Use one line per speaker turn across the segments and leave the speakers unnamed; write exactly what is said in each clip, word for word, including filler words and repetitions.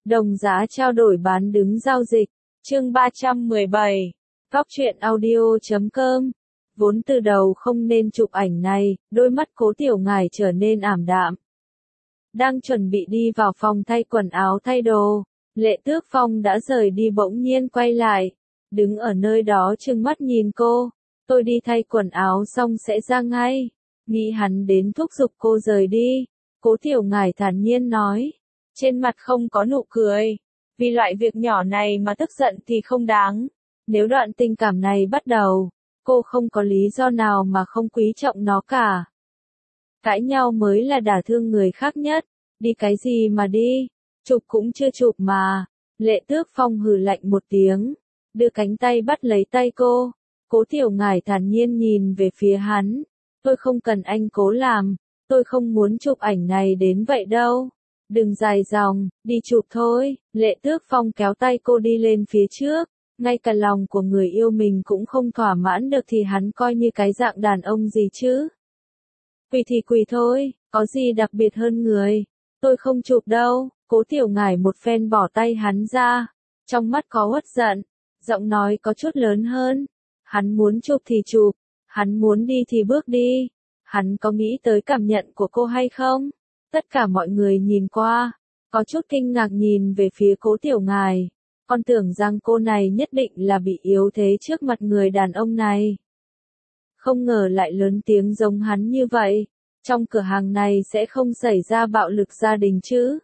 Đồng giá trao đổi bán đứng giao dịch. Chương ba trăm mười bảy. Góc truyện audio chấm com. Vốn từ đầu không nên chụp ảnh này, đôi mắt Cố Tiểu Ngải trở nên ảm đạm. Đang chuẩn bị đi vào phòng thay quần áo thay đồ, Lệ Tước Phong đã rời đi bỗng nhiên quay lại, đứng ở nơi đó trừng mắt nhìn cô. Tôi đi thay quần áo xong sẽ ra ngay. Nghĩ hắn đến thúc giục cô rời đi. Cố Tiểu Ngải thản nhiên nói. Trên mặt không có nụ cười. Vì loại việc nhỏ này mà tức giận thì không đáng. Nếu đoạn tình cảm này bắt đầu, cô không có lý do nào mà không quý trọng nó cả. Cãi nhau mới là đả thương người khác nhất. Đi cái gì mà đi, chụp cũng chưa chụp mà. Lệ Tước Phong hừ lạnh một tiếng, đưa cánh tay bắt lấy tay cô. Cố Tiểu Ngải thản nhiên nhìn về phía hắn. Tôi không cần anh cố làm, tôi không muốn chụp ảnh này đến vậy đâu. Đừng dài dòng, đi chụp thôi. Lệ Tước Phong kéo tay cô đi lên phía trước. Ngay cả lòng của người yêu mình cũng không thỏa mãn được thì hắn coi như cái dạng đàn ông gì chứ. Quỳ thì quỳ thôi, có gì đặc biệt hơn người. Tôi không chụp đâu. Cố Tiểu Ngải một phen bỏ tay hắn ra. Trong mắt có uất giận, giọng nói có chút lớn hơn. Hắn muốn chụp thì chụp, hắn muốn đi thì bước đi. Hắn có nghĩ tới cảm nhận của cô hay không? Tất cả mọi người nhìn qua, có chút kinh ngạc nhìn về phía Cố Tiểu Ngải. Con tưởng rằng cô này nhất định là bị yếu thế trước mặt người đàn ông này. Không ngờ lại lớn tiếng giống hắn như vậy. Trong cửa hàng này sẽ không xảy ra bạo lực gia đình chứ?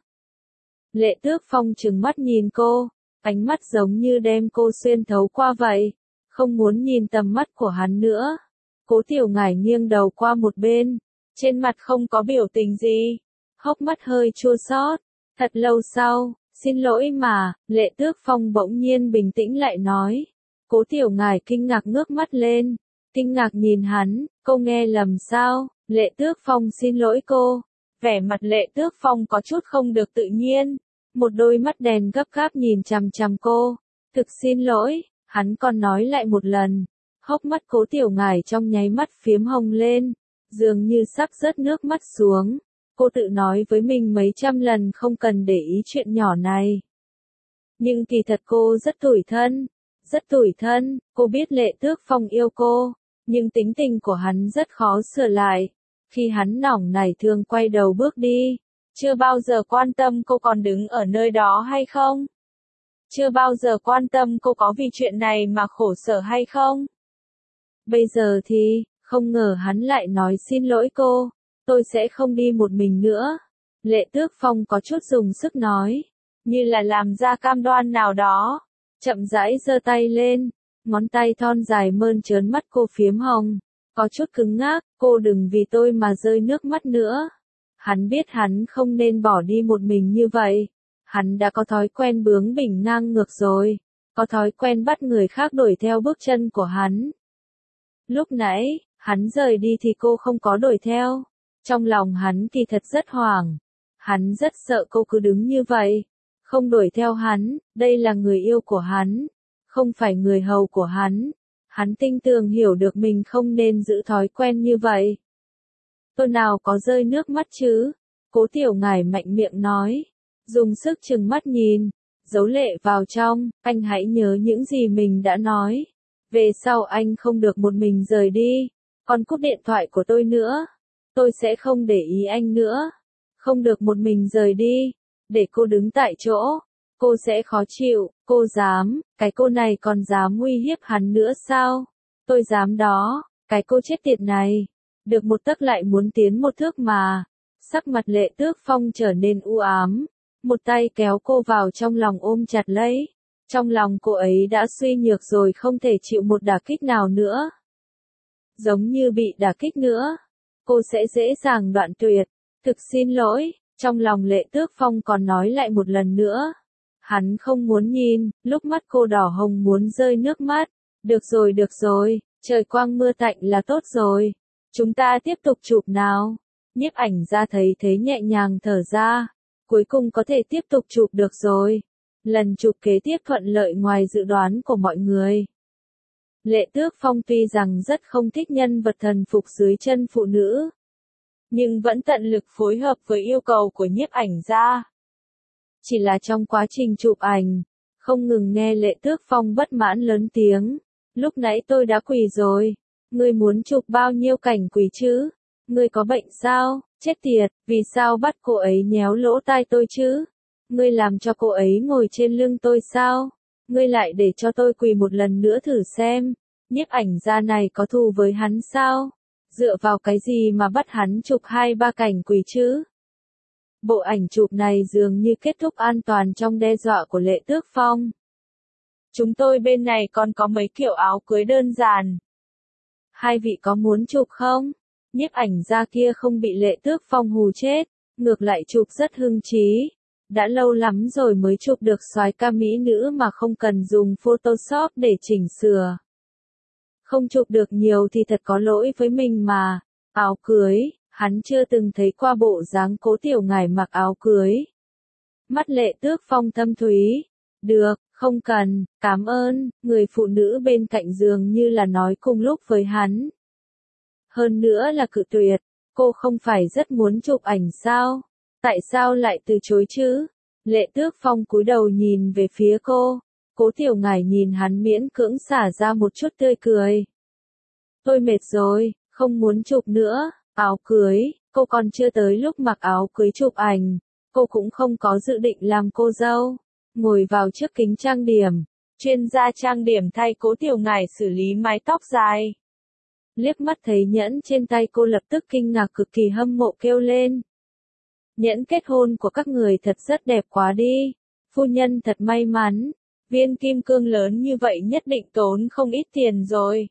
Lệ Tước Phong trừng mắt nhìn cô, ánh mắt giống như đem cô xuyên thấu qua vậy. Không muốn nhìn tầm mắt của hắn nữa. Cố Tiểu Ngải nghiêng đầu qua một bên, trên mặt không có biểu tình gì, hốc mắt hơi chua xót. Thật lâu sau, xin lỗi mà, Lệ Tước Phong bỗng nhiên bình tĩnh lại nói. Cố Tiểu Ngải kinh ngạc ngước mắt lên, kinh ngạc nhìn hắn, cô nghe lầm sao? Lệ Tước Phong xin lỗi cô. Vẻ mặt Lệ Tước Phong có chút không được tự nhiên, một đôi mắt đèn gấp gáp nhìn chằm chằm cô. Thực xin lỗi. Hắn còn nói lại một lần, hốc mắt Cố Tiểu Ngải trong nháy mắt phiếm hồng lên, dường như sắp rớt nước mắt xuống. Cô tự nói với mình mấy trăm lần không cần để ý chuyện nhỏ này. Nhưng kỳ thật cô rất tủi thân, rất tủi thân. Cô biết Lệ Tước Phong yêu cô, nhưng tính tình của hắn rất khó sửa lại. Khi hắn nóng nảy thường quay đầu bước đi, chưa bao giờ quan tâm cô còn đứng ở nơi đó hay không. Chưa bao giờ quan tâm cô có vì chuyện này mà khổ sở hay không. Bây giờ thì, không ngờ hắn lại nói xin lỗi cô, tôi sẽ không đi một mình nữa. Lệ Tước Phong có chút dùng sức nói, như là làm ra cam đoan nào đó. Chậm rãi giơ tay lên, ngón tay thon dài mơn trớn mắt cô phiếm hồng, có chút cứng ngắc. Cô đừng vì tôi mà rơi nước mắt nữa. Hắn biết hắn không nên bỏ đi một mình như vậy. Hắn đã có thói quen bướng bỉnh ngang ngược rồi, có thói quen bắt người khác đuổi theo bước chân của hắn. Lúc nãy, hắn rời đi thì cô không có đuổi theo. Trong lòng hắn kỳ thật rất hoảng. Hắn rất sợ cô cứ đứng như vậy, không đuổi theo hắn. Đây là người yêu của hắn, không phải người hầu của hắn. Hắn tinh tường hiểu được mình không nên giữ thói quen như vậy. Tôi nào có rơi nước mắt chứ? Cố Tiểu Ngải mạnh miệng nói. Dùng sức trừng mắt nhìn, giấu lệ vào trong. Anh hãy nhớ những gì mình đã nói. Về sau anh không được một mình rời đi. Còn cúp điện thoại của tôi nữa. Tôi sẽ không để ý anh nữa. Không được một mình rời đi. Để cô đứng tại chỗ, cô sẽ khó chịu. Cô dám, cái cô này còn dám uy hiếp hắn nữa sao? Tôi dám đó, cái cô chết tiệt này. Được một tấc lại muốn tiến một thước mà. Sắc mặt Lệ Tước Phong trở nên u ám. Một tay kéo cô vào trong lòng ôm chặt lấy. Trong lòng cô ấy đã suy nhược rồi, không thể chịu một đả kích nào nữa. Giống như bị đả kích nữa, cô sẽ dễ dàng đoạn tuyệt. Thực xin lỗi. Trong lòng Lệ Tước Phong còn nói lại một lần nữa. Hắn không muốn nhìn, lúc mắt cô đỏ hồng muốn rơi nước mắt. Được rồi được rồi, trời quang mưa tạnh là tốt rồi. Chúng ta tiếp tục chụp nào. Nhiếp ảnh ra thấy thế nhẹ nhàng thở ra. Cuối cùng có thể tiếp tục chụp được rồi. Lần chụp kế tiếp thuận lợi ngoài dự đoán của mọi người. Lệ Tước Phong tuy rằng rất không thích nhân vật thần phục dưới chân phụ nữ, nhưng vẫn tận lực phối hợp với yêu cầu của nhiếp ảnh gia. Chỉ là trong quá trình chụp ảnh, không ngừng nghe Lệ Tước Phong bất mãn lớn tiếng. Lúc nãy tôi đã quỳ rồi. Ngươi muốn chụp bao nhiêu cảnh quỳ chứ? Ngươi có bệnh sao? Chết tiệt, vì sao bắt cô ấy nhéo lỗ tai tôi chứ? Ngươi làm cho cô ấy ngồi trên lưng tôi sao? Ngươi lại để cho tôi quỳ một lần nữa thử xem. Nhiếp ảnh gia này có thù với hắn sao? Dựa vào cái gì mà bắt hắn chụp hai ba cảnh quỳ chứ? Bộ ảnh chụp này dường như kết thúc an toàn trong đe dọa của Lệ Tước Phong. Chúng tôi bên này còn có mấy kiểu áo cưới đơn giản. Hai vị có muốn chụp không? Nhiếp ảnh gia kia không bị Lệ Tước Phong hù chết, ngược lại chụp rất hưng trí. Đã lâu lắm rồi mới chụp được soái ca mỹ nữ mà không cần dùng Photoshop để chỉnh sửa. Không chụp được nhiều thì thật có lỗi với mình mà. Áo cưới, hắn chưa từng thấy qua bộ dáng Cố Tiểu Ngải mặc áo cưới. Mắt Lệ Tước Phong thâm thúy. Được, không cần, cảm ơn, người phụ nữ bên cạnh giường như là nói cùng lúc với hắn. Hơn nữa là cự tuyệt, cô không phải rất muốn chụp ảnh sao? Tại sao lại từ chối chứ? Lệ Tước Phong cúi đầu nhìn về phía cô. Cố Tiểu Ngải nhìn hắn miễn cưỡng xả ra một chút tươi cười. Tôi mệt rồi, không muốn chụp nữa. Áo cưới, cô còn chưa tới lúc mặc áo cưới chụp ảnh. Cô cũng không có dự định làm cô dâu. Ngồi vào trước kính trang điểm. Chuyên gia trang điểm thay Cố Tiểu Ngải xử lý mái tóc dài. Liếc mắt thấy nhẫn trên tay cô lập tức kinh ngạc cực kỳ hâm mộ kêu lên. Nhẫn kết hôn của các người thật rất đẹp quá đi. Phu nhân thật may mắn. Viên kim cương lớn như vậy nhất định tốn không ít tiền rồi.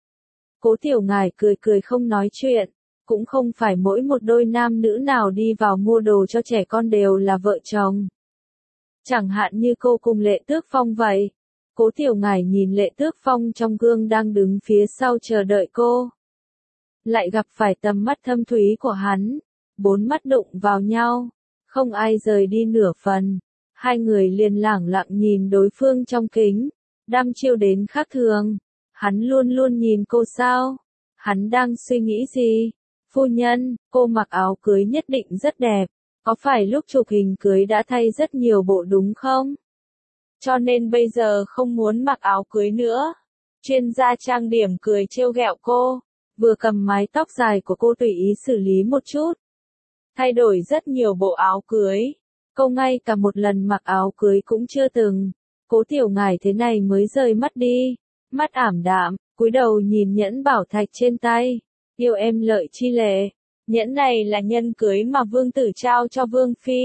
Cố Tiểu Ngải cười cười không nói chuyện. Cũng không phải mỗi một đôi nam nữ nào đi vào mua đồ cho trẻ con đều là vợ chồng. Chẳng hạn như cô cùng Lệ Tước Phong vậy. Cố Tiểu Ngải nhìn Lệ Tước Phong trong gương đang đứng phía sau chờ đợi cô. Lại gặp phải tầm mắt thâm thúy của hắn. Bốn mắt đụng vào nhau. Không ai rời đi nửa phần. Hai người liền lẳng lặng nhìn đối phương trong kính. Đăm chiêu đến khác thường. Hắn luôn luôn nhìn cô sao? Hắn đang suy nghĩ gì? Phu nhân, cô mặc áo cưới nhất định rất đẹp. Có phải lúc chụp hình cưới đã thay rất nhiều bộ đúng không? Cho nên bây giờ không muốn mặc áo cưới nữa. Chuyên gia trang điểm cười trêu ghẹo cô. Vừa cầm mái tóc dài của cô tùy ý xử lý một chút. Thay đổi rất nhiều bộ áo cưới. Cô ngay cả một lần mặc áo cưới cũng chưa từng. Cố Tiểu Ngải thế này mới rời mắt đi. Mắt ảm đạm, cúi đầu nhìn nhẫn bảo thạch trên tay. Yêu em lợi chi lệ. Nhẫn này là nhân cưới mà vương tử trao cho vương phi.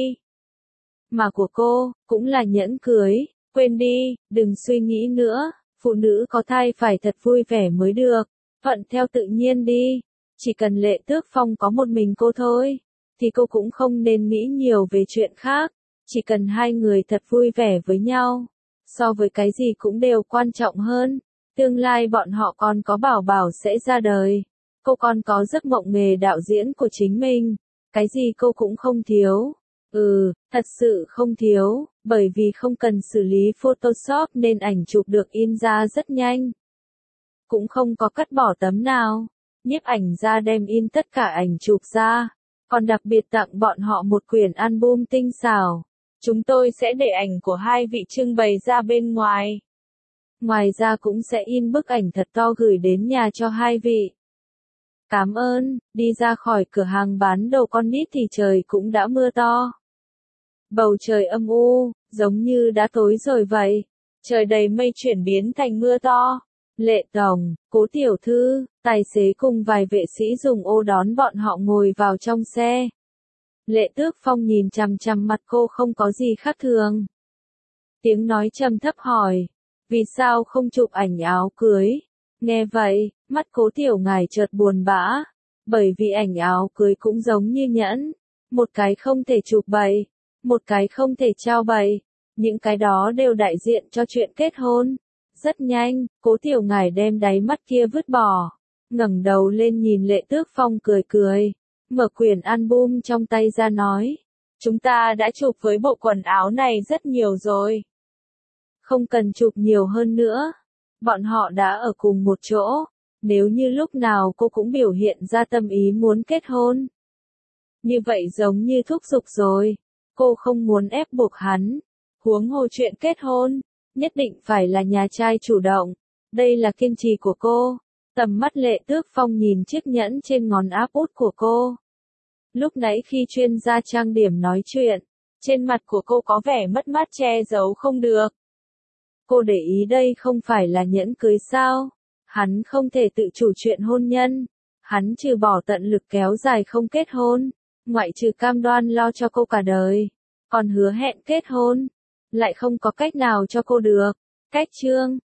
Mà của cô, cũng là nhẫn cưới. Quên đi, đừng suy nghĩ nữa. Phụ nữ có thai phải thật vui vẻ mới được. Thuận theo tự nhiên đi. Chỉ cần Lệ Tước Phong có một mình cô thôi. Thì cô cũng không nên nghĩ nhiều về chuyện khác. Chỉ cần hai người thật vui vẻ với nhau. So với cái gì cũng đều quan trọng hơn. Tương lai bọn họ còn có bảo bảo sẽ ra đời. Cô còn có giấc mộng nghề đạo diễn của chính mình. Cái gì cô cũng không thiếu. Ừ, thật sự không thiếu. Bởi vì không cần xử lý Photoshop nên ảnh chụp được in ra rất nhanh. Cũng không có cắt bỏ tấm nào. Nhiếp ảnh ra đem in tất cả ảnh chụp ra. Còn đặc biệt tặng bọn họ một quyển album tinh xảo. Chúng tôi sẽ để ảnh của hai vị trưng bày ra bên ngoài. Ngoài ra cũng sẽ in bức ảnh thật to gửi đến nhà cho hai vị. Cảm ơn, đi ra khỏi cửa hàng bán đồ con nít thì trời cũng đã mưa to. Bầu trời âm u, giống như đã tối rồi vậy. Trời đầy mây chuyển biến thành mưa to. Lệ Tổng, Cố tiểu thư, tài xế cùng vài vệ sĩ dùng ô đón bọn họ ngồi vào trong xe. Lệ Tước Phong nhìn chằm chằm mặt cô không có gì khác thường. Tiếng nói trầm thấp hỏi, vì sao không chụp ảnh áo cưới? Nghe vậy, mắt Cố Tiểu Ngải chợt buồn bã, bởi vì ảnh áo cưới cũng giống như nhẫn, một cái không thể chụp bậy, một cái không thể trao bậy, những cái đó đều đại diện cho chuyện kết hôn. Rất nhanh, Cố Tiểu Ngải đem đáy mắt kia vứt bỏ, ngẩng đầu lên nhìn Lệ Tước Phong cười cười, mở quyển album trong tay ra nói, chúng ta đã chụp với bộ quần áo này rất nhiều rồi. Không cần chụp nhiều hơn nữa. Bọn họ đã ở cùng một chỗ. Nếu như lúc nào cô cũng biểu hiện ra tâm ý muốn kết hôn. Như vậy giống như thúc giục rồi. cô không muốn ép buộc hắn. Huống hồ chuyện kết hôn, nhất định phải là nhà trai chủ động. Đây là kiên trì của cô. Tầm mắt Lệ Tước Phong nhìn chiếc nhẫn trên ngón áp út của cô. Lúc nãy khi chuyên gia trang điểm nói chuyện, trên mặt của cô có vẻ mất mát che giấu không được. Cô để ý đây không phải là nhẫn cưới sao? Hắn không thể tự chủ chuyện hôn nhân. Hắn trừ bỏ tận lực kéo dài không kết hôn, ngoại trừ cam đoan lo cho cô cả đời, còn hứa hẹn kết hôn, lại không có cách nào cho cô được. Cách chương